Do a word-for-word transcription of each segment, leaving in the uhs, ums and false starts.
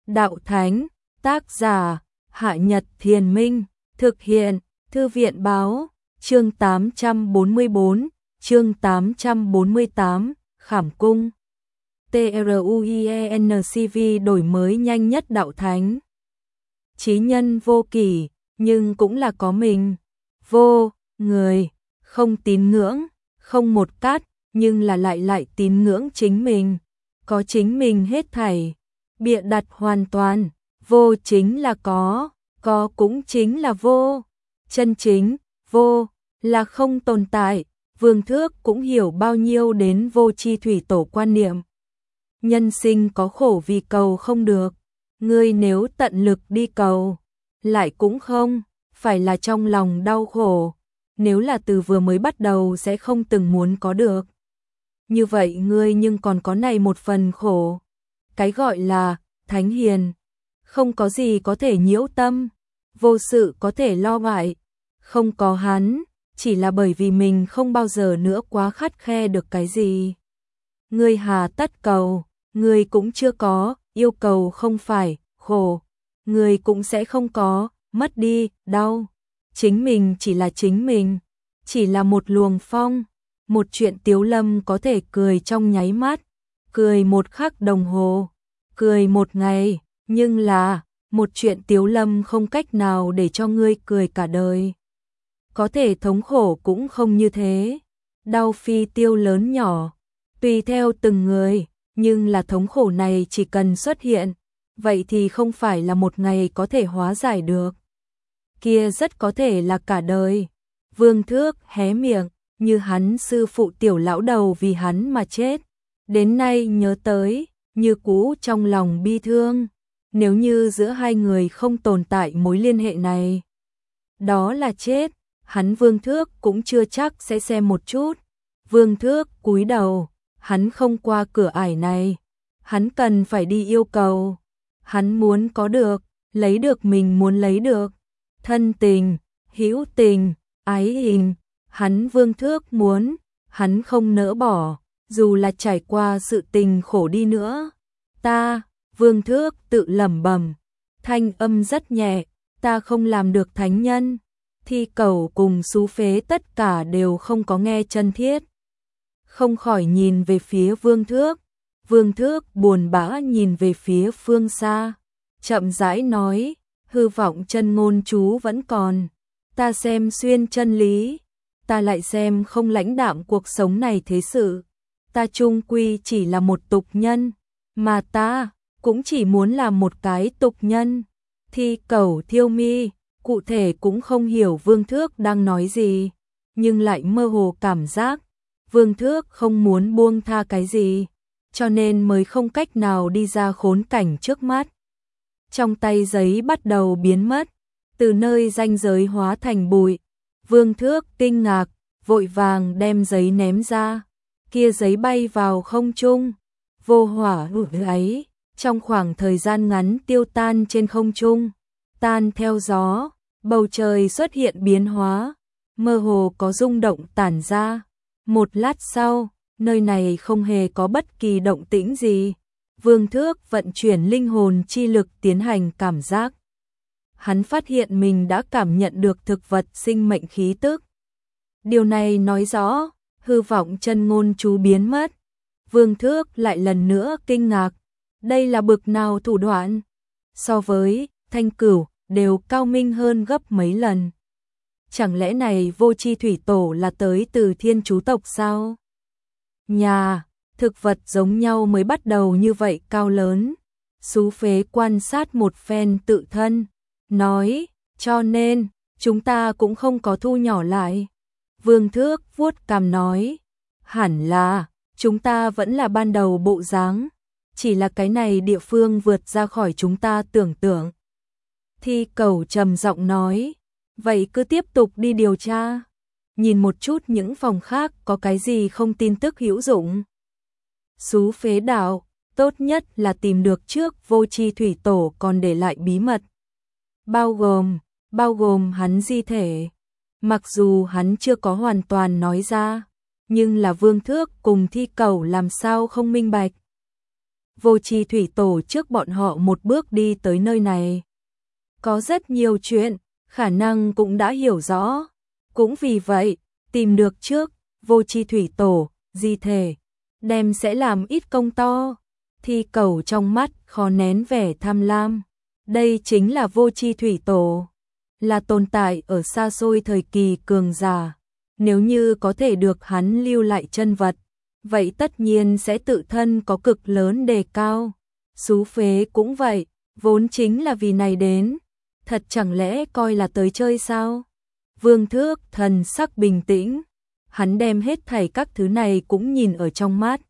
Đạo Thánh, tác giả, Hạ Nhật Thiền Minh, thực hiện, Thư viện Báo, chương tám trăm bốn mươi bốn, chương tám trăm bốn mươi tám, Khảm Cung. TRUIENCV đổi mới nhanh nhất Đạo Thánh. Chí nhân vô kỷ, nhưng cũng là có mình. Vô, người, không tín ngưỡng, không một cát, nhưng là lại lại tín ngưỡng chính mình. Có chính mình hết thảy. Bịa đặt hoàn toàn. Vô chính là có, có cũng chính là vô. Chân chính, vô, là không tồn tại. Vương Thước cũng hiểu bao nhiêu đến vô chi thủy tổ quan niệm. Nhân sinh có khổ vì cầu không được. Ngươi nếu tận lực đi cầu, lại cũng không, phải là trong lòng đau khổ. Nếu là từ vừa mới bắt đầu sẽ không từng muốn có được. Như vậy ngươi nhưng còn có này một phần khổ. Cái gọi là thánh hiền, không có gì có thể nhiễu tâm, vô sự có thể lo ngại. Không có hắn, chỉ là bởi vì mình không bao giờ nữa quá khắt khe được cái gì. Ngươi hà tất cầu, ngươi cũng chưa có, yêu cầu không phải, khổ. Ngươi cũng sẽ không có, mất đi, đau. Chính mình chỉ là chính mình, chỉ là một luồng phong. Một chuyện Tiếu Lâm có thể cười trong nháy mắt, cười một khắc đồng hồ, cười một ngày, nhưng là, một chuyện Tiếu Lâm không cách nào để cho ngươi cười cả đời. Có thể thống khổ cũng không như thế, đau phi tiêu lớn nhỏ, tùy theo từng người, nhưng là thống khổ này chỉ cần xuất hiện, vậy thì không phải là một ngày có thể hóa giải được. Kia rất có thể là cả đời. Vương Thước hé miệng, như hắn sư phụ Tiểu lão đầu vì hắn mà chết. Đến nay nhớ tới, như cũ trong lòng bi thương. Nếu như giữa hai người không tồn tại mối liên hệ này, đó là chết. Hắn Vương Thước cũng chưa chắc sẽ xem một chút. Vương Thước cúi đầu, hắn không qua cửa ải này. Hắn cần phải đi yêu cầu. Hắn muốn có được, lấy được mình muốn lấy được. Thân tình, hữu tình, ái hình. Hắn Vương Thước muốn, hắn không nỡ bỏ, dù là trải qua sự tình khổ đi nữa. Ta, Vương Thước tự lẩm bẩm, thanh âm rất nhẹ, ta không làm được thánh nhân. Thi Cầu cùng Sú Phế tất cả đều không có nghe chân thiết. Không khỏi nhìn về phía Vương Thước. Vương Thước buồn bã nhìn về phía phương xa. Chậm rãi nói, hư vọng chân ngôn chú vẫn còn. Ta xem xuyên chân lý. Ta lại xem không lãnh đạm cuộc sống này thế sự. Ta chung quy chỉ là một tục nhân. Mà ta cũng chỉ muốn là một cái tục nhân. Thi Cầu thiêu mi. Cụ thể cũng không hiểu Vương Thước đang nói gì, nhưng lại mơ hồ cảm giác Vương Thước không muốn buông tha cái gì, cho nên mới không cách nào đi ra khốn cảnh trước mắt. Trong tay giấy bắt đầu biến mất, từ nơi ranh giới hóa thành bụi. Vương Thước kinh ngạc, vội vàng đem giấy ném ra, kia giấy bay vào không trung, vô hỏa hữu ấy, trong khoảng thời gian ngắn tiêu tan trên không trung, tan theo gió. Bầu trời xuất hiện biến hóa, mơ hồ có rung động tản ra. Một lát sau, nơi này không hề có bất kỳ động tĩnh gì. Vương Thước vận chuyển linh hồn chi lực tiến hành cảm giác. Hắn phát hiện mình đã cảm nhận được thực vật sinh mệnh khí tức. Điều này nói rõ, hư vọng chân ngôn chú biến mất. Vương Thước lại lần nữa kinh ngạc. Đây là bực nào thủ đoạn? So với Thanh Cửu, đều cao minh hơn gấp mấy lần. Chẳng lẽ này vô chi thủy tổ là tới từ thiên chú tộc sao? Nhà, thực vật giống nhau mới bắt đầu như vậy cao lớn. Sú Phế quan sát một phen tự thân, nói, cho nên, chúng ta cũng không có thu nhỏ lại. Vương Thước vuốt cằm nói, hẳn là, chúng ta vẫn là ban đầu bộ dáng, chỉ là cái này địa phương vượt ra khỏi chúng ta tưởng tượng. Thi Cầu trầm giọng nói, vậy cứ tiếp tục đi điều tra, nhìn một chút những phòng khác có cái gì không tin tức hữu dụng. Sú Phế đạo, tốt nhất là tìm được trước vô chi thủy tổ còn để lại bí mật. Bao gồm, bao gồm hắn di thể. Mặc dù hắn chưa có hoàn toàn nói ra, nhưng là Vương Thước cùng Thi Cầu làm sao không minh bạch. Vô Chi thủy tổ trước bọn họ một bước đi tới nơi này. Có rất nhiều chuyện, khả năng cũng đã hiểu rõ. Cũng vì vậy, tìm được trước, Vô Chi thủy tổ, di thể, đem sẽ làm ít công to. Thi Cầu trong mắt khó nén vẻ tham lam. Đây chính là Vô Chi thủy tổ, là tồn tại ở xa xôi thời kỳ cường giả. Nếu như có thể được hắn lưu lại chân vật, vậy tất nhiên sẽ tự thân có cực lớn đề cao. Xú Phế cũng vậy, vốn chính là vì này đến. Thật chẳng lẽ coi là tới chơi sao? Vương Thước thần sắc bình tĩnh, hắn đem hết thảy các thứ này cũng nhìn ở trong mắt.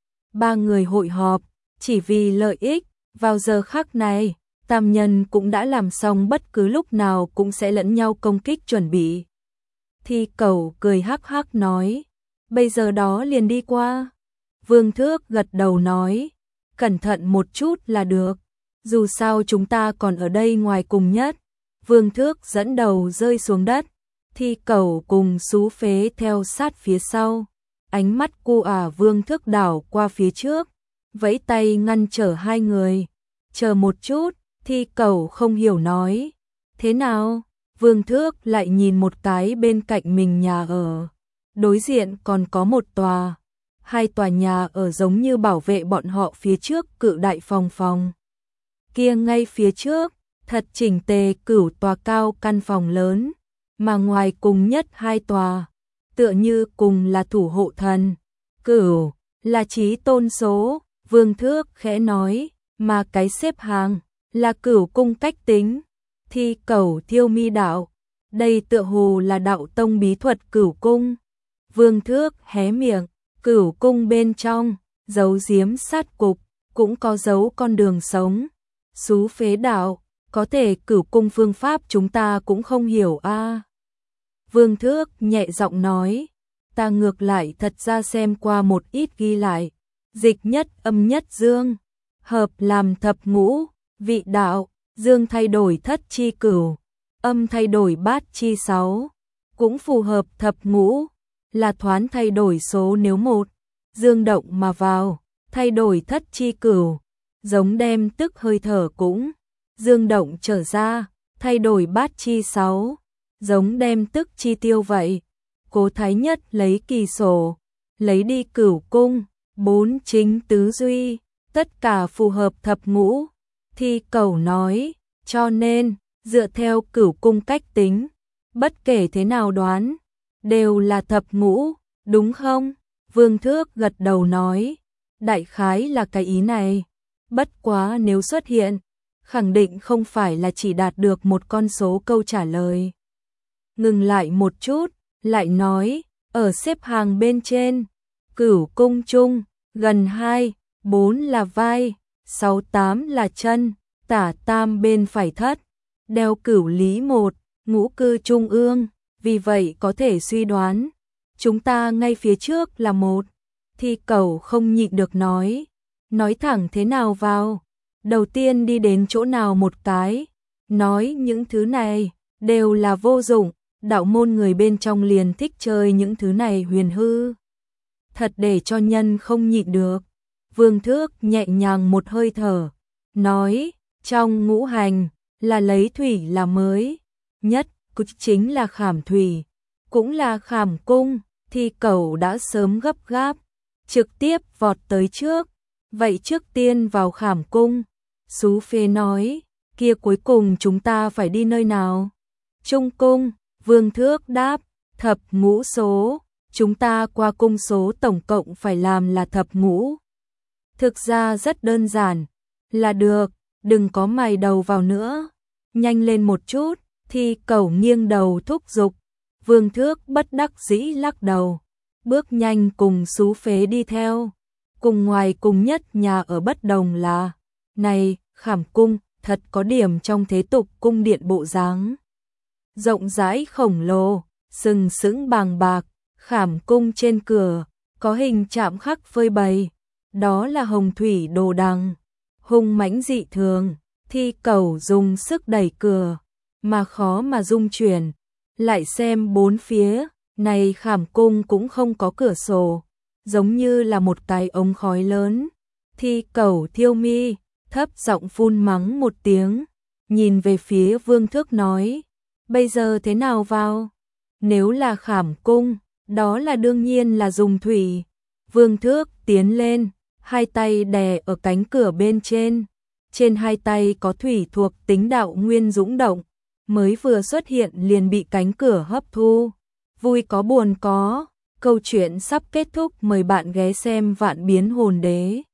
Ba người hội họp, chỉ vì lợi ích, vào giờ khắc này, tam nhân cũng đã làm xong bất cứ lúc nào cũng sẽ lẫn nhau công kích chuẩn bị. Thi Cầu cười hắc hắc nói, bây giờ đó liền đi qua. Vương Thước gật đầu nói, cẩn thận một chút là được, dù sao chúng ta còn ở đây ngoài cùng nhất. Vương Thước dẫn đầu rơi xuống đất, Thi Cầu cùng Xú Phế theo sát phía sau. Ánh mắt cu ả Vương Thước đảo qua phía trước, vẫy tay ngăn trở hai người. Chờ một chút, Thi Cầu không hiểu nói, thế nào? Vương Thước lại nhìn một cái bên cạnh mình nhà ở. Đối diện còn có một tòa. Hai tòa nhà ở giống như bảo vệ bọn họ phía trước cự đại phòng phòng. Kia ngay phía trước, thật chỉnh tề cửu tòa cao căn phòng lớn. Mà ngoài cùng nhất hai tòa, tựa như cùng là thủ hộ thần. Cửu, là chí tôn số, Vương Thước khẽ nói, mà cái xếp hàng, là cửu cung cách tính. Thi Cầu thiêu mi đạo, đây tựa hồ là đạo tông bí thuật cửu cung. Vương Thước hé miệng, cửu cung bên trong, giấu giếm sát cục, cũng có giấu con đường sống. Xú Phế đạo, có thể cửu cung phương pháp chúng ta cũng không hiểu a. À. Vương Thước nhẹ giọng nói, ta ngược lại thật ra xem qua một ít ghi lại, dịch nhất âm nhất dương, hợp làm thập ngũ, vị đạo, dương thay đổi thất chi cửu, âm thay đổi bát chi sáu, cũng phù hợp thập ngũ, là thoán thay đổi số nếu một, dương động mà vào, thay đổi thất chi cửu, giống đem tức hơi thở cũng, dương động trở ra, thay đổi bát chi sáu, giống đem tức chi tiêu vậy. Cố Thái Nhất lấy kỳ sổ, lấy đi cửu cung, bốn chính tứ duy, tất cả phù hợp thập ngũ. Thi Cầu nói, cho nên, dựa theo cửu cung cách tính, bất kể thế nào đoán, đều là thập ngũ, đúng không? Vương Thước gật đầu nói, đại khái là cái ý này. Bất quá nếu xuất hiện, khẳng định không phải là chỉ đạt được một con số câu trả lời. Ngừng lại một chút, lại nói, ở xếp hàng bên trên, cửu cung chung, gần hai, bốn là vai, sáu tám là chân, tả tam bên phải thất, đeo cửu lý một, ngũ cư trung ương, vì vậy có thể suy đoán, chúng ta ngay phía trước là một. Thi Cầu không nhịn được nói, nói thẳng thế nào vào, đầu tiên đi đến chỗ nào một cái, nói những thứ này, đều là vô dụng, đạo môn người bên trong liền thích chơi những thứ này huyền hư. Thật để cho nhân không nhịn được. Vương Thước nhẹ nhàng một hơi thở, nói, trong ngũ hành, là lấy thủy là mới, nhất, chính là khảm thủy, cũng là khảm cung. Thi Cầu đã sớm gấp gáp, trực tiếp vọt tới trước, vậy trước tiên vào khảm cung. Xú Phế nói, kia cuối cùng chúng ta phải đi nơi nào? Trung cung. Vương Thước đáp, thập ngũ số, chúng ta qua cung số tổng cộng phải làm là thập ngũ. Thực ra rất đơn giản, là được, đừng có mày đầu vào nữa, nhanh lên một chút. Thi Cầu nghiêng đầu thúc giục, Vương Thước bất đắc dĩ lắc đầu, bước nhanh cùng Xú Phế đi theo. Cùng ngoài cùng nhất nhà ở bất đồng là, này, khảm cung, thật có điểm trong thế tục cung điện bộ dáng. Rộng rãi khổng lồ, sừng sững bàng bạc, khảm cung trên cửa, có hình chạm khắc phơi bày, đó là hồng thủy đồ đằng, hung mãnh dị thường. Thi Cầu dùng sức đẩy cửa, mà khó mà dung chuyển, lại xem bốn phía, này khảm cung cũng không có cửa sổ, giống như là một cái ống khói lớn, Thi Cẩu thiêu mi, thấp giọng phun mắng một tiếng, nhìn về phía Vương Thước nói, bây giờ thế nào vào? Nếu là khảm cung, đó là đương nhiên là dùng thủy. Vương Thước tiến lên, hai tay đè ở cánh cửa bên trên. Trên hai tay có thủy thuộc tính đạo nguyên dũng động, mới vừa xuất hiện liền bị cánh cửa hấp thu. Vui có buồn có, câu chuyện sắp kết thúc, mời bạn ghé xem Vạn Biến Hồn Đế.